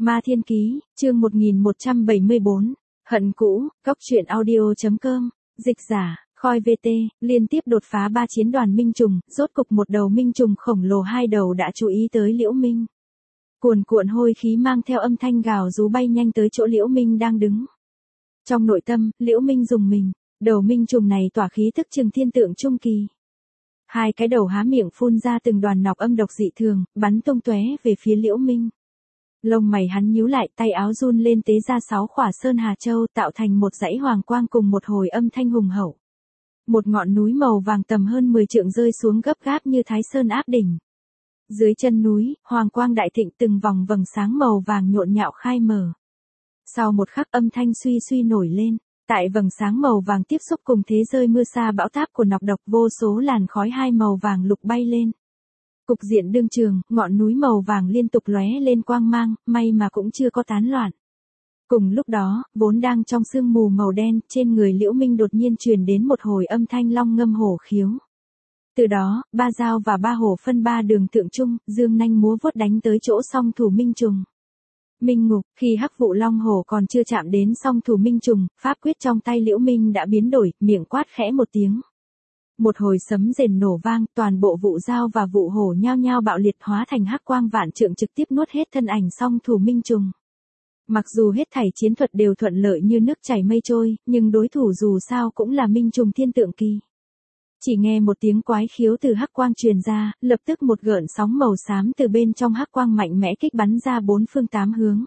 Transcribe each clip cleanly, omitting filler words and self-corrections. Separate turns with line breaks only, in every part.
Ma Thiên Ký, chương 1174, Hận Cũ, Cóc truyện audio.com, dịch giả, Khoi VT, liên tiếp đột phá 3 chiến đoàn minh trùng, rốt cục một đầu minh trùng khổng lồ hai đầu đã chú ý tới Liễu Minh. Cuồn cuộn hôi khí mang theo âm thanh gào rú bay nhanh tới chỗ Liễu Minh đang đứng. Trong nội tâm, Liễu Minh rùng mình, đầu minh trùng này tỏa khí thức trừng thiên tượng trung kỳ. Hai cái đầu há miệng phun ra từng đoàn nọc âm độc dị thường, bắn tung tóe về phía Liễu Minh. Lông mày hắn nhíu lại, tay áo run lên tế ra 6 khỏa sơn hà châu tạo thành một dãy hoàng quang cùng một hồi âm thanh hùng hậu. Một ngọn núi màu vàng tầm hơn 10 trượng rơi xuống gấp gáp như Thái Sơn áp đỉnh. Dưới chân núi, hoàng quang đại thịnh từng vòng vầng sáng màu vàng nhộn nhạo khai mở. Sau một khắc âm thanh suy suy nổi lên, tại vầng sáng màu vàng tiếp xúc cùng thế rơi mưa sa bão táp của nọc độc vô số làn khói hai màu vàng lục bay lên. Cục diện đương trường, ngọn núi màu vàng liên tục lóe lên quang mang, may mà cũng chưa có tán loạn. Cùng lúc đó, vốn đang trong sương mù màu đen, trên người Liễu Minh đột nhiên truyền đến một hồi âm thanh long ngâm hổ khiếu. Từ đó, ba dao và ba hổ phân ba đường thượng trung, dương nanh múa vuốt đánh tới chỗ song thủ minh trùng. Minh ngục, khi hắc vụ long hổ còn chưa chạm đến song thủ minh trùng, pháp quyết trong tay Liễu Minh đã biến đổi, miệng quát khẽ một tiếng. Một hồi sấm rền nổ vang, toàn bộ vụ dao và vụ hổ nhao nhao bạo liệt hóa thành hắc quang vạn trượng trực tiếp nuốt hết thân ảnh song thủ minh trùng. Mặc dù hết thảy chiến thuật đều thuận lợi như nước chảy mây trôi, nhưng đối thủ dù sao cũng là minh trùng thiên tượng kỳ. Chỉ nghe một tiếng quái khiếu từ hắc quang truyền ra, lập tức một gợn sóng màu xám từ bên trong hắc quang mạnh mẽ kích bắn ra bốn phương tám hướng.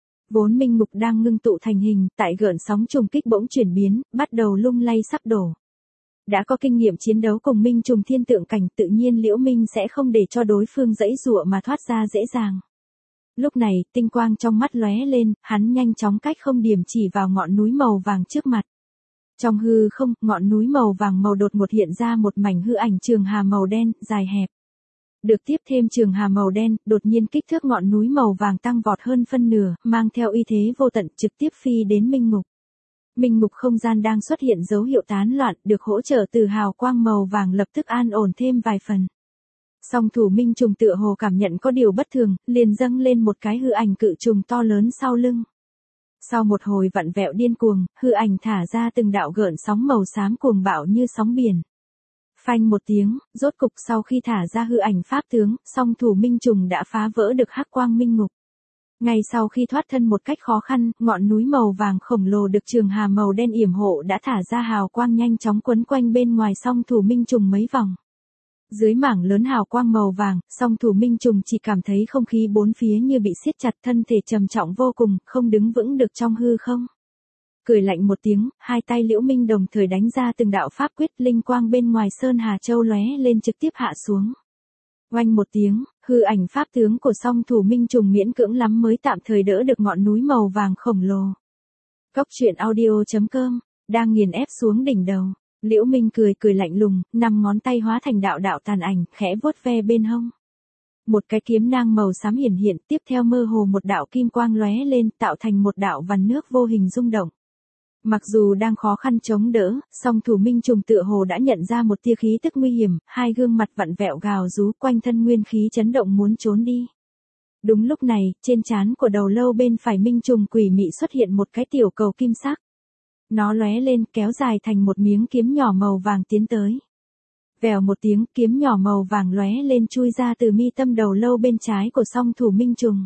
Vốn minh ngục đang ngưng tụ thành hình, tại gợn sóng trùng kích bỗng chuyển biến, bắt đầu lung lay sắp đổ. Đã có kinh nghiệm chiến đấu cùng minh trùng thiên tượng cảnh, tự nhiên Liễu Minh sẽ không để cho đối phương giãy giụa mà thoát ra dễ dàng. Lúc này, tinh quang trong mắt lóe lên, hắn nhanh chóng cách không điểm chỉ vào ngọn núi màu vàng trước mặt. Trong hư không, ngọn núi màu vàng màu đột ngột hiện ra một mảnh hư ảnh trường hà màu đen, dài hẹp. Được tiếp thêm trường hà màu đen, đột nhiên kích thước ngọn núi màu vàng tăng vọt hơn phân nửa, mang theo uy thế vô tận trực tiếp phi đến minh ngục. Minh ngục không gian đang xuất hiện dấu hiệu tán loạn, được hỗ trợ từ hào quang màu vàng lập tức an ổn thêm vài phần. Song thủ minh trùng tựa hồ cảm nhận có điều bất thường, liền dâng lên một cái hư ảnh cự trùng to lớn sau lưng. Sau một hồi vặn vẹo điên cuồng, hư ảnh thả ra từng đạo gợn sóng màu xám cuồng bạo như sóng biển. Phanh một tiếng, rốt cục sau khi thả ra hư ảnh pháp tướng, song thủ minh trùng đã phá vỡ được hắc quang minh ngục. Ngay sau khi thoát thân một cách khó khăn, ngọn núi màu vàng khổng lồ được trường hà màu đen yểm hộ đã thả ra hào quang nhanh chóng quấn quanh bên ngoài song thủ minh trùng mấy vòng. Dưới mảng lớn hào quang màu vàng, song thủ minh trùng chỉ cảm thấy không khí bốn phía như bị siết chặt, thân thể trầm trọng vô cùng, không đứng vững được trong hư không. Cười lạnh một tiếng, hai tay Liễu Minh đồng thời đánh ra từng đạo pháp quyết, linh quang bên ngoài sơn hà châu lóe lên trực tiếp hạ xuống. Oanh một tiếng, hư ảnh pháp tướng của song thủ minh trùng miễn cưỡng lắm mới tạm thời đỡ được ngọn núi màu vàng khổng lồ. Cóc truyện audio.com, đang nghiền ép xuống đỉnh đầu. Liễu Minh cười lạnh lùng, 5 ngón tay hóa thành đạo đạo tàn ảnh, khẽ vuốt ve bên hông. Một cái kiếm nang màu xám hiển hiện, tiếp theo mơ hồ một đạo kim quang lóe lên, tạo thành một đạo vằn nước vô hình rung động. Mặc dù đang khó khăn chống đỡ, song thủ minh trùng tựa hồ đã nhận ra một tia khí tức nguy hiểm, hai gương mặt vặn vẹo gào rú, quanh thân nguyên khí chấn động muốn trốn đi. Đúng lúc này, trên trán của đầu lâu bên phải minh trùng quỷ mị xuất hiện một cái tiểu cầu kim sắc. Nó lóe lên, kéo dài thành một miếng kiếm nhỏ màu vàng tiến tới. Vèo một tiếng, kiếm nhỏ màu vàng lóe lên chui ra từ mi tâm đầu lâu bên trái của song thủ minh trùng.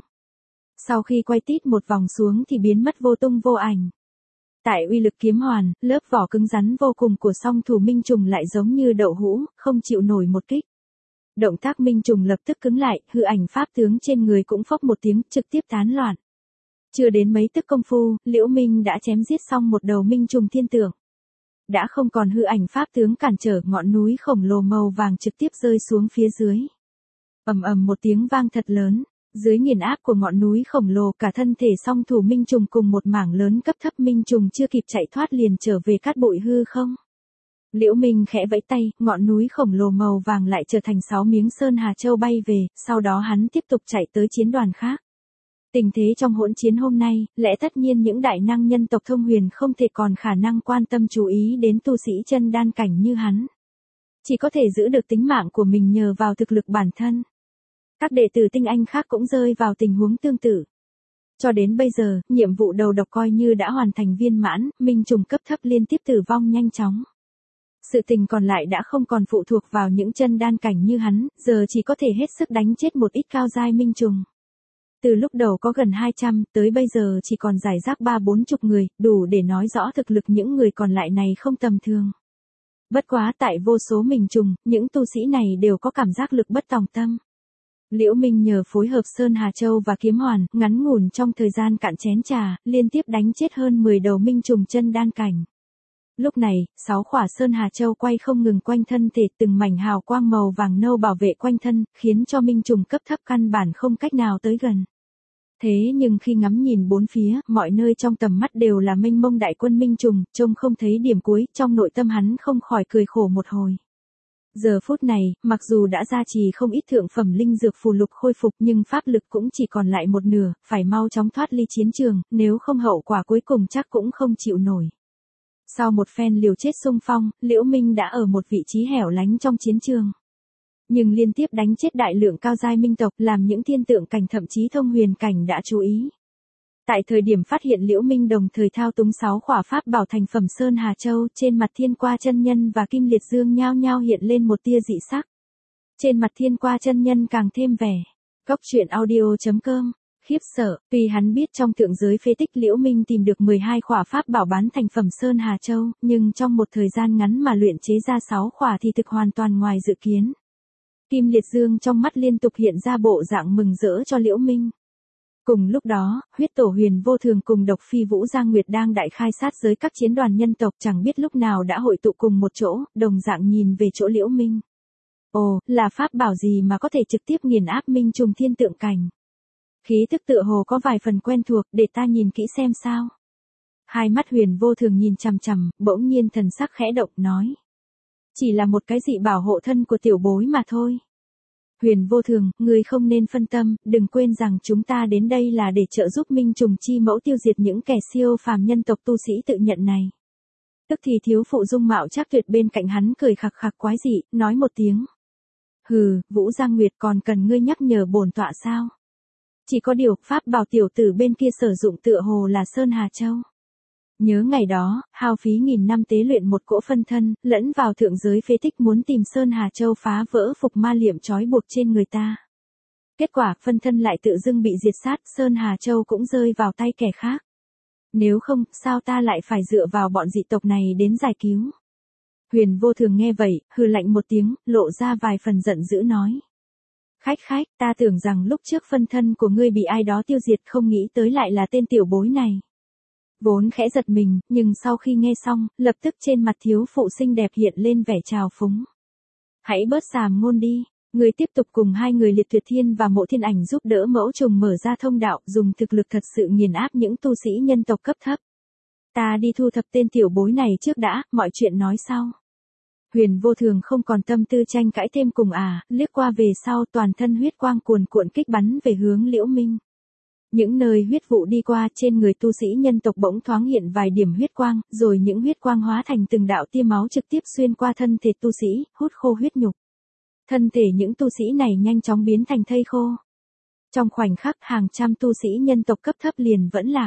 Sau khi quay tít một vòng xuống thì biến mất vô tung vô ảnh. Tại uy lực kiếm hoàn, lớp vỏ cứng rắn vô cùng của song thủ minh trùng lại giống như đậu hũ, không chịu nổi một kích. Động tác minh trùng lập tức cứng lại, hư ảnh pháp tướng trên người cũng phốc một tiếng, trực tiếp tán loạn. Chưa đến mấy tức công phu, Liễu Minh đã chém giết xong một đầu minh trùng thiên tượng. Đã không còn hư ảnh pháp tướng cản trở, ngọn núi khổng lồ màu vàng trực tiếp rơi xuống phía dưới. Ầm ầm một tiếng vang thật lớn, dưới nghiền áp của ngọn núi khổng lồ cả thân thể song thủ minh trùng cùng một mảng lớn cấp thấp minh trùng chưa kịp chạy thoát liền trở về cát bụi hư không. Liễu Minh khẽ vẫy tay, ngọn núi khổng lồ màu vàng lại trở thành 6 miếng sơn hà châu bay về, sau đó hắn tiếp tục chạy tới chiến đoàn khác. Tình thế trong hỗn chiến hôm nay, lẽ tất nhiên những đại năng nhân tộc thông huyền không thể còn khả năng quan tâm chú ý đến tu sĩ chân đan cảnh như hắn. Chỉ có thể giữ được tính mạng của mình nhờ vào thực lực bản thân. Các đệ tử tinh anh khác cũng rơi vào tình huống tương tự. Cho đến bây giờ, nhiệm vụ đầu độc coi như đã hoàn thành viên mãn, minh trùng cấp thấp liên tiếp tử vong nhanh chóng. Sự tình còn lại đã không còn phụ thuộc vào những chân đan cảnh như hắn, giờ chỉ có thể hết sức đánh chết một ít cao giai minh trùng. Từ lúc đầu có gần 200, tới bây giờ chỉ còn rải rác 3-40 người, đủ để nói rõ thực lực những người còn lại này không tầm thường. Bất quá tại vô số minh trùng, những tu sĩ này đều có cảm giác lực bất tòng tâm. Liễu Minh nhờ phối hợp Sơn Hà Châu và Kiếm Hoàn, ngắn ngủn trong thời gian cạn chén trà, liên tiếp đánh chết hơn 10 đầu minh trùng chân đan cảnh. Lúc này, 6 khỏa Sơn Hà Châu quay không ngừng quanh thân thể, từng mảnh hào quang màu vàng nâu bảo vệ quanh thân, khiến cho minh trùng cấp thấp căn bản không cách nào tới gần. Thế nhưng khi ngắm nhìn bốn phía, mọi nơi trong tầm mắt đều là mênh mông đại quân minh trùng, trông không thấy điểm cuối, trong nội tâm hắn không khỏi cười khổ một hồi. Giờ phút này, mặc dù đã gia trì không ít thượng phẩm linh dược phù lục khôi phục nhưng pháp lực cũng chỉ còn lại một nửa, phải mau chóng thoát ly chiến trường, nếu không hậu quả cuối cùng chắc cũng không chịu nổi. Sau một phen liều chết xung phong, Liễu Minh đã ở một vị trí hẻo lánh trong chiến trường. Nhưng liên tiếp đánh chết đại lượng cao giai minh tộc làm những thiên tượng cảnh thậm chí thông huyền cảnh đã chú ý. Tại thời điểm phát hiện Liễu Minh đồng thời thao túng 6 khỏa pháp bảo thành phẩm Sơn Hà Châu, trên mặt Thiên Qua chân nhân và Kim Liệt Dương nhao nhao hiện lên một tia dị sắc. Trên mặt Thiên Qua chân nhân càng thêm vẻ. Cốc truyện audio.com khiếp sợ, vì hắn biết trong thượng giới phế tích Liễu Minh tìm được 12 khỏa pháp bảo bán thành phẩm Sơn Hà Châu, nhưng trong một thời gian ngắn mà luyện chế ra 6 khỏa thì thực hoàn toàn ngoài dự kiến. Kim Liệt Dương trong mắt liên tục hiện ra bộ dạng mừng rỡ cho Liễu Minh. Cùng lúc đó, huyết tổ Huyền Vô Thường cùng độc phi Vũ Giang Nguyệt đang đại khai sát giới các chiến đoàn nhân tộc chẳng biết lúc nào đã hội tụ cùng một chỗ, đồng dạng nhìn về chỗ Liễu Minh. Ồ, là pháp bảo gì mà có thể trực tiếp nghiền áp minh trùng thiên tượng cảnh? Khí thức tựa hồ có vài phần quen thuộc, để ta nhìn kỹ xem sao. Hai mắt Huyền Vô Thường nhìn chằm chằm, bỗng nhiên thần sắc khẽ động nói. Chỉ là một cái dị bảo hộ thân của tiểu bối mà thôi. Huyền Vô Thường, ngươi không nên phân tâm, đừng quên rằng chúng ta đến đây là để trợ giúp minh trùng chi mẫu tiêu diệt những kẻ siêu phàm nhân tộc tu sĩ tự nhận này. Tức thì thiếu phụ dung mạo Trác Tuyệt bên cạnh hắn cười khặc khặc quái dị, nói một tiếng. Hừ, Vũ Giang Nguyệt còn cần ngươi nhắc nhở bổn tọa sao? Chỉ có điều, pháp bảo tiểu tử bên kia sử dụng tựa hồ là Sơn Hà Châu. Nhớ ngày đó, hao phí nghìn năm tế luyện một cỗ phân thân, lẫn vào thượng giới phế tích muốn tìm Sơn Hà Châu phá vỡ phục ma liệm trói buộc trên người ta. Kết quả, phân thân lại tự dưng bị diệt sát, Sơn Hà Châu cũng rơi vào tay kẻ khác. Nếu không, sao ta lại phải dựa vào bọn dị tộc này đến giải cứu? Huyền Vô Thường nghe vậy, hừ lạnh một tiếng, lộ ra vài phần giận dữ nói. Khách, ta tưởng rằng lúc trước phân thân của ngươi bị ai đó tiêu diệt, không nghĩ tới lại là tên tiểu bối này. Vốn khẽ giật mình, nhưng sau khi nghe xong, lập tức trên mặt thiếu phụ xinh đẹp hiện lên vẻ trào phúng. Hãy bớt xàm ngôn đi, ngươi tiếp tục cùng hai người Liệt Tuyệt Thiên và Mộ Thiên Ảnh giúp đỡ mẫu trùng mở ra thông đạo, dùng thực lực thật sự nghiền áp những tu sĩ nhân tộc cấp thấp. Ta đi thu thập tên tiểu bối này trước đã, mọi chuyện nói sau. Huyền Vô Thường không còn tâm tư tranh cãi thêm cùng liếc qua về sau toàn thân huyết quang cuồn cuộn kích bắn về hướng Liễu Minh. Những nơi huyết vụ đi qua trên người tu sĩ nhân tộc bỗng thoáng hiện vài điểm huyết quang, rồi những huyết quang hóa thành từng đạo tia máu trực tiếp xuyên qua thân thể tu sĩ, hút khô huyết nhục. Thân thể những tu sĩ này nhanh chóng biến thành thây khô. Trong khoảnh khắc hàng trăm tu sĩ nhân tộc cấp thấp liền vẫn lạc.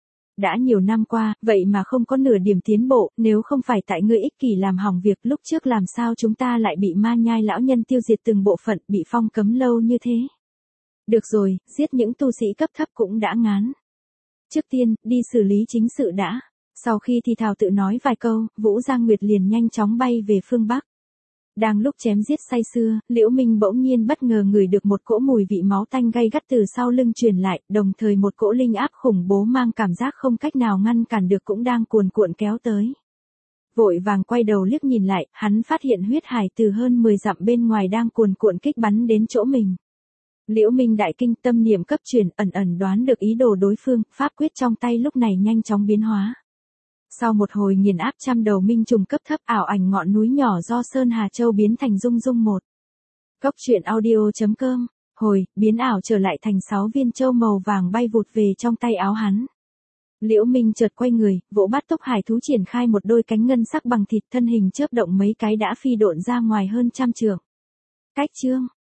Đã nhiều năm qua, vậy mà không có nửa điểm tiến bộ, nếu không phải tại ngươi ích kỷ làm hỏng việc lúc trước làm sao chúng ta lại bị ma nhai lão nhân tiêu diệt từng bộ phận, bị phong cấm lâu như thế. Được rồi, giết những tu sĩ cấp thấp cũng đã ngán. Trước tiên, đi xử lý chính sự đã. Sau khi thì thào tự nói vài câu, Vũ Giang Nguyệt liền nhanh chóng bay về phương Bắc. Đang lúc chém giết say sưa, Liễu Minh bỗng nhiên bất ngờ ngửi được một cỗ mùi vị máu tanh gay gắt từ sau lưng truyền lại, đồng thời một cỗ linh áp khủng bố mang cảm giác không cách nào ngăn cản được cũng đang cuồn cuộn kéo tới. Vội vàng quay đầu liếc nhìn lại, hắn phát hiện huyết hải từ hơn 10 dặm bên ngoài đang cuồn cuộn kích bắn đến chỗ mình. Liễu Minh đại kinh, tâm niệm cấp truyền, ẩn đoán được ý đồ đối phương, pháp quyết trong tay lúc này nhanh chóng biến hóa. Sau một hồi nghiền áp trăm đầu minh trùng cấp thấp, ảo ảnh ngọn núi nhỏ do Sơn Hà Châu biến thành dung dung một. Cốc truyện audio.com, biến ảo trở lại thành 6 viên châu màu vàng bay vụt về trong tay áo hắn. Liễu Minh chợt quay người, vỗ bát tốc hải thú triển khai một đôi cánh ngân sắc bằng thịt, thân hình chớp động mấy cái đã phi độn ra ngoài hơn trăm trượng. Cách chương